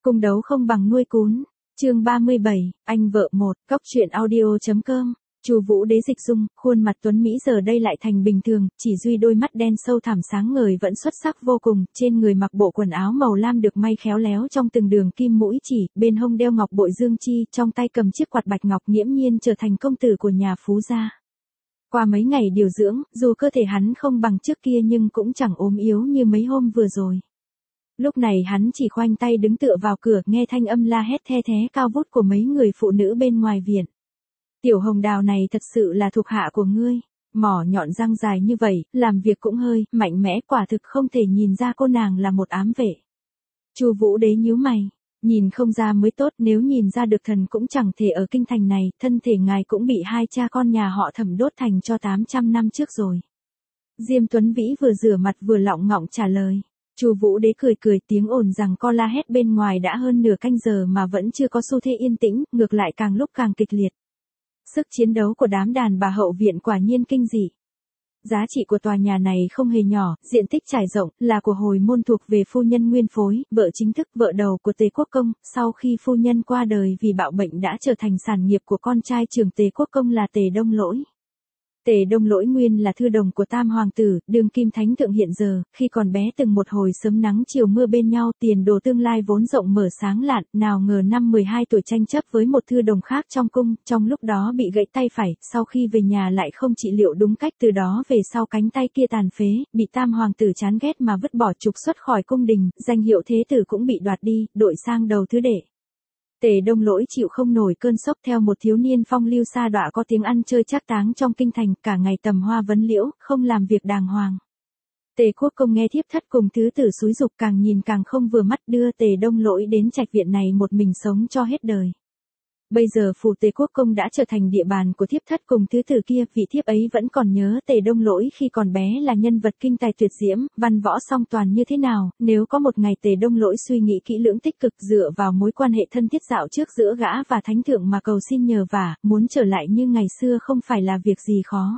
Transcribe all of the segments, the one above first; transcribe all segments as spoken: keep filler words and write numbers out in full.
Cung đấu không bằng nuôi cún. Chương ba mươi bảy, anh vợ một, Cóc truyện audio.com. Chu Vũ Đế dịch dung, khuôn mặt tuấn mỹ giờ đây lại thành bình thường, chỉ duy đôi mắt đen sâu thẳm sáng ngời vẫn xuất sắc vô cùng, trên người mặc bộ quần áo màu lam được may khéo léo trong từng đường kim mũi chỉ, bên hông đeo ngọc bội dương chi, trong tay cầm chiếc quạt bạch ngọc nghiễm nhiên trở thành công tử của nhà phú gia. Qua mấy ngày điều dưỡng, dù cơ thể hắn không bằng trước kia nhưng cũng chẳng ốm yếu như mấy hôm vừa rồi. Lúc này hắn chỉ khoanh tay đứng tựa vào cửa, nghe thanh âm la hét the thé cao vút của mấy người phụ nữ bên ngoài viện. Tiểu Hồng Đào này thật sự là thuộc hạ của ngươi, mỏ nhọn răng dài như vậy, làm việc cũng hơi mạnh mẽ, quả thực không thể nhìn ra cô nàng là một ám vệ. Chu Vũ Đế nhíu mày, nhìn không ra mới tốt, nếu nhìn ra được thần cũng chẳng thể ở kinh thành này, thân thể ngài cũng bị hai cha con nhà họ Thẩm đốt thành cho tám trăm năm trước rồi. Diêm Tuấn Vĩ vừa rửa mặt vừa lọng ngọng trả lời. Chu Vũ Đế cười cười, tiếng ồn rằng co la hét bên ngoài đã hơn nửa canh giờ mà vẫn chưa có xu thế yên tĩnh, ngược lại càng lúc càng kịch liệt. Sức chiến đấu của đám đàn bà hậu viện quả nhiên kinh dị. Giá trị của tòa nhà này không hề nhỏ, diện tích trải rộng, là của hồi môn thuộc về phu nhân nguyên phối, vợ chính thức, vợ đầu của Tề Quốc Công, sau khi phu nhân qua đời vì bạo bệnh đã trở thành sản nghiệp của con trai trưởng Tề Quốc Công là Tề Đông Lỗi. Tề Đông Lỗi nguyên là thư đồng của Tam hoàng tử, đương kim thánh thượng hiện giờ, khi còn bé từng một hồi sớm nắng chiều mưa bên nhau, tiền đồ tương lai vốn rộng mở sáng lạn, nào ngờ năm mười hai tuổi tranh chấp với một thư đồng khác trong cung, trong lúc đó bị gãy tay phải, sau khi về nhà lại không trị liệu đúng cách, từ đó về sau cánh tay kia tàn phế, bị Tam hoàng tử chán ghét mà vứt bỏ trục xuất khỏi cung đình, danh hiệu thế tử cũng bị đoạt đi, đổi sang đầu thứ đệ. Tề Đông Lỗi chịu không nổi cơn sốc, theo một thiếu niên phong lưu sa đọa có tiếng ăn chơi trác táng trong kinh thành, cả ngày tầm hoa vấn liễu, không làm việc đàng hoàng. Tề Quốc Công nghe thiếp thất cùng thứ tử xúi giục, càng nhìn càng không vừa mắt, đưa Tề Đông Lỗi đến trạch viện này một mình sống cho hết đời. Bây giờ phủ Tề Quốc Công đã trở thành địa bàn của thiếp thất cùng thứ tử kia, vị thiếp ấy vẫn còn nhớ Tề Đông Lỗi khi còn bé là nhân vật kinh tài tuyệt diễm, văn võ song toàn như thế nào, nếu có một ngày Tề Đông Lỗi suy nghĩ kỹ lưỡng tích cực dựa vào mối quan hệ thân thiết dạo trước giữa gã và thánh thượng mà cầu xin nhờ vả, muốn trở lại như ngày xưa không phải là việc gì khó.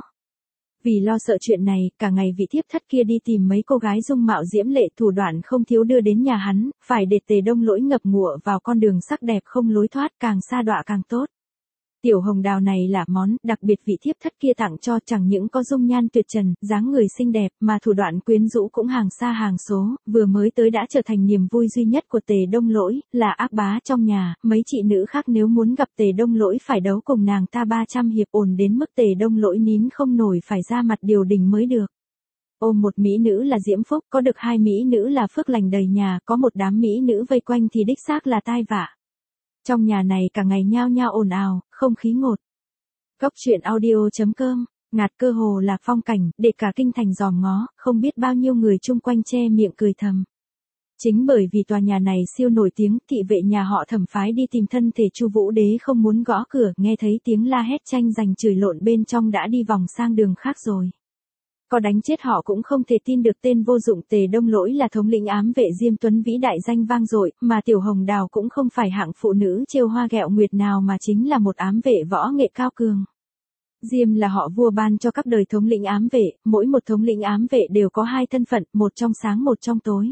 Vì lo sợ chuyện này, cả ngày vị thiếp thất kia đi tìm mấy cô gái dung mạo diễm lệ, thủ đoạn không thiếu đưa đến nhà hắn, phải để Tề Đông Lỗi ngập ngụa vào con đường sắc đẹp không lối thoát, càng sa đọa càng tốt. Tiểu Hồng Đào này là món đặc biệt vị thiếp thất kia tặng cho, chẳng những có dung nhan tuyệt trần, dáng người xinh đẹp, mà thủ đoạn quyến rũ cũng hàng xa hàng số, vừa mới tới đã trở thành niềm vui duy nhất của Tề Đông Lỗi, là ác bá trong nhà, mấy chị nữ khác nếu muốn gặp Tề Đông Lỗi phải đấu cùng nàng ta ba trăm hiệp, ồn đến mức Tề Đông Lỗi nín không nổi phải ra mặt điều đình mới được. Ôm một mỹ nữ là diễm phúc, có được hai mỹ nữ là phước lành đầy nhà, có một đám mỹ nữ vây quanh thì đích xác là tai vạ. Trong nhà này cả ngày nhao nhao ồn ào, không khí ngột. Cóc truyện audio.com, ngạt cơ hồ là phong cảnh, để cả kinh thành dòm ngó, không biết bao nhiêu người chung quanh che miệng cười thầm. Chính bởi vì tòa nhà này siêu nổi tiếng, thị vệ nhà họ Thẩm phái đi tìm thân thể Chu Vũ Đế không muốn gõ cửa, nghe thấy tiếng la hét tranh giành chửi lộn bên trong đã đi vòng sang đường khác rồi. Có đánh chết họ cũng không thể tin được tên vô dụng Tề Đông Lỗi là thống lĩnh ám vệ Diêm Tuấn Vĩ đại danh vang dội, mà Tiểu Hồng Đào cũng không phải hạng phụ nữ trêu hoa ghẹo nguyệt nào mà chính là một ám vệ võ nghệ cao cường. Diêm là họ vua ban cho các đời thống lĩnh ám vệ, mỗi một thống lĩnh ám vệ đều có hai thân phận, một trong sáng một trong tối.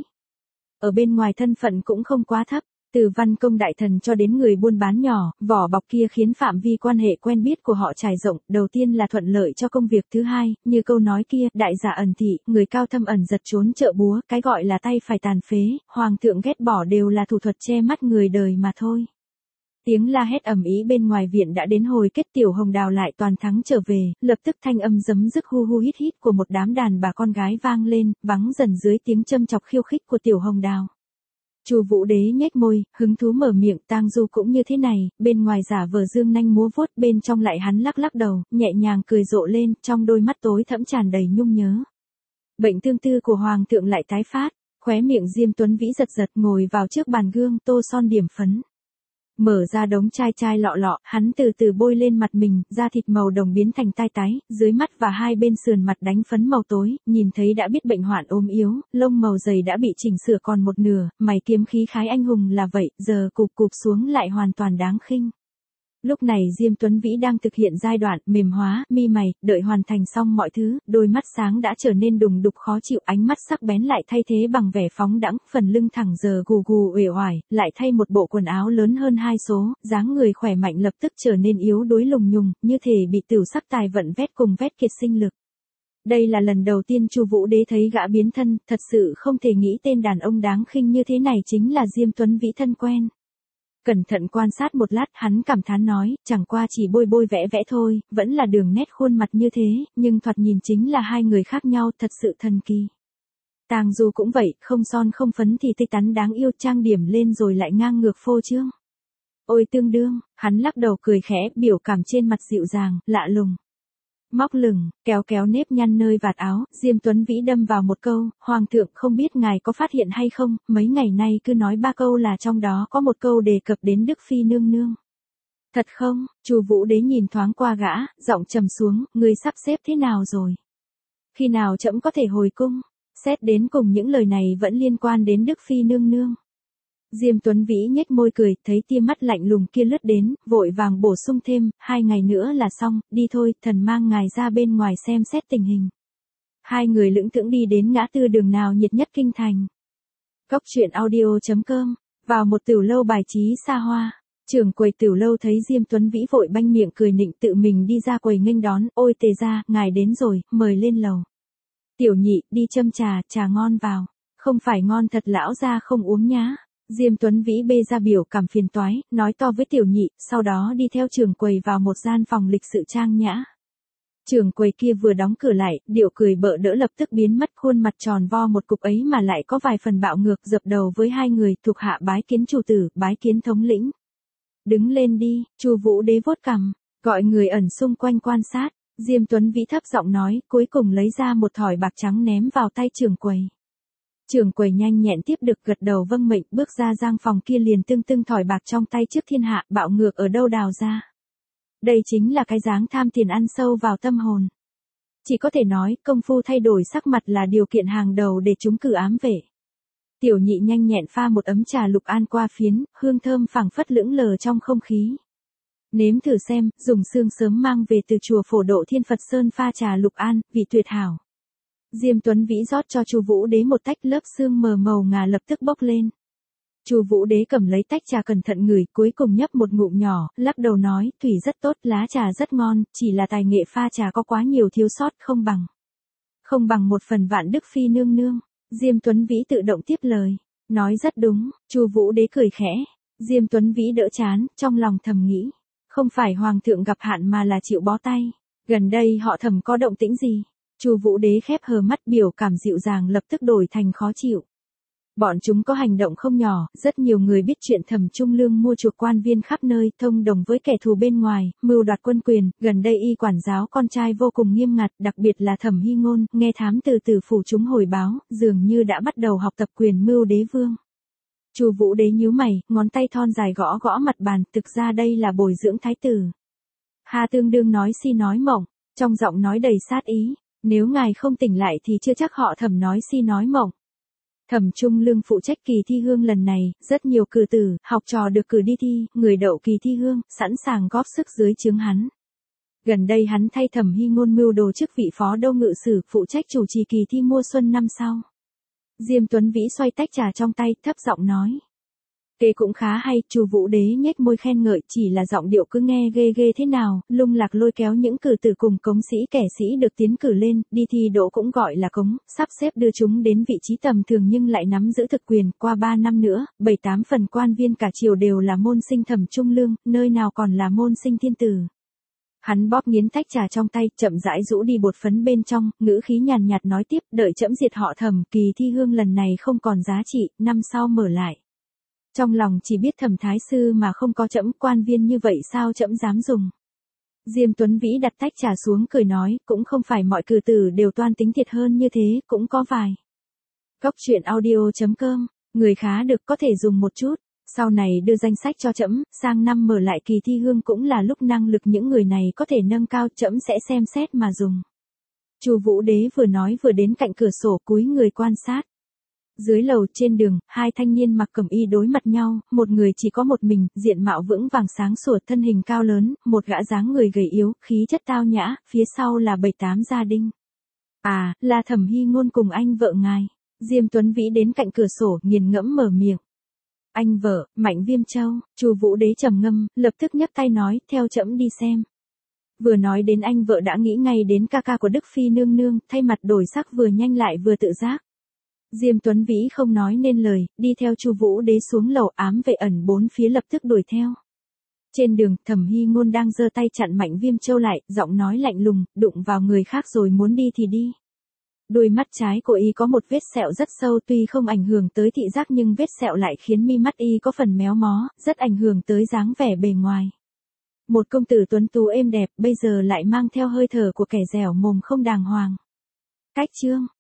Ở bên ngoài thân phận cũng không quá thấp. Từ văn công đại thần cho đến người buôn bán nhỏ, vỏ bọc kia khiến phạm vi quan hệ quen biết của họ trải rộng, đầu tiên là thuận lợi cho công việc, thứ hai, như câu nói kia, đại giả ẩn thị, người cao thâm ẩn giật trốn chợ búa, cái gọi là tay phải tàn phế, hoàng thượng ghét bỏ đều là thủ thuật che mắt người đời mà thôi. Tiếng la hét ầm ĩ bên ngoài viện đã đến hồi kết, Tiểu Hồng Đào lại toàn thắng trở về, lập tức thanh âm giấm dứt hu hu hít hít của một đám đàn bà con gái vang lên, vắng dần dưới tiếng châm chọc khiêu khích của Tiểu Hồng Đào. Chu Vũ Đế nhếch môi, hứng thú mở miệng, Tang Du cũng như thế này, bên ngoài giả vờ dương nanh múa vuốt, bên trong lại hắn lắc lắc đầu, nhẹ nhàng cười rộ lên, trong đôi mắt tối thẫm tràn đầy nhung nhớ. Bệnh tương tư của hoàng thượng lại tái phát, khóe miệng Diêm Tuấn Vĩ giật giật, ngồi vào trước bàn gương, tô son điểm phấn. Mở ra đống chai chai lọ lọ, hắn từ từ bôi lên mặt mình, da thịt màu đồng biến thành tai tái, dưới mắt và hai bên sườn mặt đánh phấn màu tối, nhìn thấy đã biết bệnh hoạn ốm yếu, lông màu dày đã bị chỉnh sửa còn một nửa, mày kiếm khí khái anh hùng là vậy, giờ cụp cụp xuống lại hoàn toàn đáng khinh. Lúc này Diêm Tuấn Vĩ đang thực hiện giai đoạn mềm hóa mi mày, đợi hoàn thành xong mọi thứ, đôi mắt sáng đã trở nên đùng đục khó chịu, ánh mắt sắc bén lại thay thế bằng vẻ phóng đãng, phần lưng thẳng giờ gù gù uể oải, lại thay một bộ quần áo lớn hơn hai số, dáng người khỏe mạnh lập tức trở nên yếu đuối lùng nhùng, như thể bị tửu sắc tài vận vét cùng vét kiệt sinh lực. Đây là lần đầu tiên Chu Vũ Đế thấy gã biến thân, thật sự không thể nghĩ tên đàn ông đáng khinh như thế này chính là Diêm Tuấn Vĩ thân quen. Cẩn thận quan sát một lát, hắn cảm thán nói, chẳng qua chỉ bôi bôi vẽ vẽ thôi, vẫn là đường nét khuôn mặt như thế, nhưng thoạt nhìn chính là hai người khác nhau, thật sự thần kỳ. Tang Du cũng vậy, không son không phấn thì tươi tắn đáng yêu, trang điểm lên rồi lại ngang ngược phô trương. Ôi tương đương, hắn lắc đầu cười khẽ, biểu cảm trên mặt dịu dàng, lạ lùng. Móc lửng, kéo kéo nếp nhăn nơi vạt áo, Diêm Tuấn Vĩ đâm vào một câu, Hoàng thượng không biết ngài có phát hiện hay không, mấy ngày nay cứ nói ba câu là trong đó có một câu đề cập đến Đức Phi nương nương. Thật không? Chu Vũ Đế nhìn thoáng qua gã, giọng trầm xuống, ngươi sắp xếp thế nào rồi? Khi nào trẫm có thể hồi cung? Xét đến cùng những lời này vẫn liên quan đến Đức Phi nương nương. Diêm Tuấn Vĩ nhếch môi cười, thấy tia mắt lạnh lùng kia lướt đến, vội vàng bổ sung thêm, hai ngày nữa là xong, đi thôi, thần mang ngài ra bên ngoài xem xét tình hình. Hai người lững thững đi đến ngã tư đường nào nhiệt nhất kinh thành. Cóc truyện audio chấm com, vào một tiểu lâu bài trí xa hoa, trưởng quầy tiểu lâu thấy Diêm Tuấn Vĩ vội banh miệng cười nịnh tự mình đi ra quầy nghênh đón, ôi tề gia, ngài đến rồi, mời lên lầu. Tiểu nhị, đi châm trà, trà ngon vào, không phải ngon thật lão gia không uống nhá. Diêm Tuấn Vĩ bê ra biểu cảm phiền toái, nói to với tiểu nhị, sau đó đi theo trưởng quầy vào một gian phòng lịch sự trang nhã. Trưởng quầy kia vừa đóng cửa lại, điệu cười bợ đỡ lập tức biến mất, khuôn mặt tròn vo một cục ấy mà lại có vài phần bạo ngược, dập đầu với hai người, thuộc hạ bái kiến chủ tử, bái kiến thống lĩnh. Đứng lên đi, Chu Vũ Đế vuốt cằm, gọi người ẩn xung quanh quan sát. Diêm Tuấn Vĩ thấp giọng nói, cuối cùng lấy ra một thỏi bạc trắng ném vào tay trưởng quầy. Trưởng quầy nhanh nhẹn tiếp được gật đầu vâng mệnh, bước ra giang phòng kia liền tưng tưng thỏi bạc trong tay trước thiên hạ, bạo ngược ở đâu đào ra. Đây chính là cái dáng tham tiền ăn sâu vào tâm hồn. Chỉ có thể nói, công phu thay đổi sắc mặt là điều kiện hàng đầu để chúng cử ám vệ. Tiểu nhị nhanh nhẹn pha một ấm trà lục an qua phiến, hương thơm phảng phất lững lờ trong không khí. Nếm thử xem, dùng xương sớm mang về từ chùa Phổ Độ Thiên Phật Sơn pha trà lục an, vị tuyệt hảo. Diêm Tuấn Vĩ rót cho Chu Vũ Đế một tách, lớp sương mờ màu ngà lập tức bốc lên. Chu Vũ Đế cầm lấy tách trà cẩn thận ngửi, cuối cùng nhấp một ngụm nhỏ, lắc đầu nói, thủy rất tốt, lá trà rất ngon, chỉ là tài nghệ pha trà có quá nhiều thiếu sót, không bằng. Không bằng một phần vạn Đức Phi nương nương. Diêm Tuấn Vĩ tự động tiếp lời, nói rất đúng. Chu Vũ Đế cười khẽ. Diêm Tuấn Vĩ đỡ chán, trong lòng thầm nghĩ, không phải hoàng thượng gặp hạn mà là chịu bó tay. Gần đây họ Thẩm có động tĩnh gì? Chu Vũ Đế khép hờ mắt, biểu cảm dịu dàng lập tức đổi thành khó chịu. Bọn chúng có hành động không nhỏ, rất nhiều người biết chuyện Thẩm Trung Lương mua chuộc quan viên khắp nơi, thông đồng với kẻ thù bên ngoài, mưu đoạt quân quyền, gần đây y quản giáo con trai vô cùng nghiêm ngặt, đặc biệt là Thẩm Hy Ngôn, nghe thám từ từ phủ chúng hồi báo, dường như đã bắt đầu học tập quyền mưu đế vương. Chu Vũ Đế nhíu mày, ngón tay thon dài gõ gõ mặt bàn, thực ra đây là bồi dưỡng thái tử. Hà tương đương nói si nói mộng, trong giọng nói đầy sát ý. Nếu ngài không tỉnh lại thì chưa chắc họ Thẩm nói si nói mộng. Thẩm Trung Lương phụ trách kỳ thi hương lần này, rất nhiều cử tử, học trò được cử đi thi, người đậu kỳ thi hương, sẵn sàng góp sức dưới trướng hắn. Gần đây hắn thay Thẩm Hy Ngôn mưu đồ chức vị phó đô ngự sử, phụ trách chủ trì kỳ thi mùa xuân năm sau. Diêm Tuấn Vĩ xoay tách trà trong tay, thấp giọng nói. Kê cũng khá hay, Chu Vũ Đế nhếch môi khen ngợi, chỉ là giọng điệu cứ nghe ghê ghê thế nào, lung lạc lôi kéo những cử tử cùng cống sĩ kẻ sĩ được tiến cử lên, đi thi đỗ cũng gọi là cống, sắp xếp đưa chúng đến vị trí tầm thường nhưng lại nắm giữ thực quyền, qua ba năm nữa, bảy tám phần quan viên cả triều đều là môn sinh Thẩm Trung Lương, nơi nào còn là môn sinh thiên tử. Hắn bóp nghiến tách trà trong tay, chậm rãi rũ đi bột phấn bên trong, ngữ khí nhàn nhạt nói tiếp, đợi trẫm diệt họ Thẩm, kỳ thi hương lần này không còn giá trị, năm sau mở lại. Trong lòng chỉ biết Thẩm thái sư mà không có trẫm, quan viên như vậy sao trẫm dám dùng. Diêm Tuấn Vĩ đặt tách trà xuống cười nói, cũng không phải mọi cử tử đều toan tính thiệt hơn như thế, cũng có vài. Cóc truyện audio chấm com, người khá được có thể dùng một chút, sau này đưa danh sách cho trẫm, sang năm mở lại kỳ thi hương cũng là lúc năng lực những người này có thể nâng cao, trẫm sẽ xem xét mà dùng. Chu Vũ Đế vừa nói vừa đến cạnh cửa sổ cúi người quan sát. Dưới lầu trên đường, hai thanh niên mặc cẩm y đối mặt nhau, một người chỉ có một mình, diện mạo vững vàng sáng sủa, thân hình cao lớn, một gã dáng người gầy yếu, khí chất tao nhã, phía sau là bảy tám gia đình. À, là Thẩm Hy Ngôn cùng anh vợ ngài. Diêm Tuấn Vĩ đến cạnh cửa sổ, nghiền ngẫm mở miệng. Anh vợ, Mạnh Viêm Châu. Chu Vũ Đế trầm ngâm, lập tức nhấc tay nói, theo trẫm đi xem. Vừa nói đến anh vợ đã nghĩ ngay đến ca ca của Đức Phi nương nương, thay mặt đổi sắc vừa nhanh lại vừa tự giác. Diêm Tuấn Vĩ không nói nên lời, đi theo Chu Vũ Đế xuống lầu, ám vệ ẩn bốn phía lập tức đuổi theo. Trên đường, Thẩm Hy Ngôn đang giơ tay chặn Mạnh Viêm Châu lại, giọng nói lạnh lùng, đụng vào người khác rồi muốn đi thì đi. Đuôi mắt trái của y có một vết sẹo rất sâu, tuy không ảnh hưởng tới thị giác nhưng vết sẹo lại khiến mi mắt y có phần méo mó, rất ảnh hưởng tới dáng vẻ bề ngoài. Một công tử tuấn tú êm đẹp, bây giờ lại mang theo hơi thở của kẻ dẻo mồm không đàng hoàng. Cách chương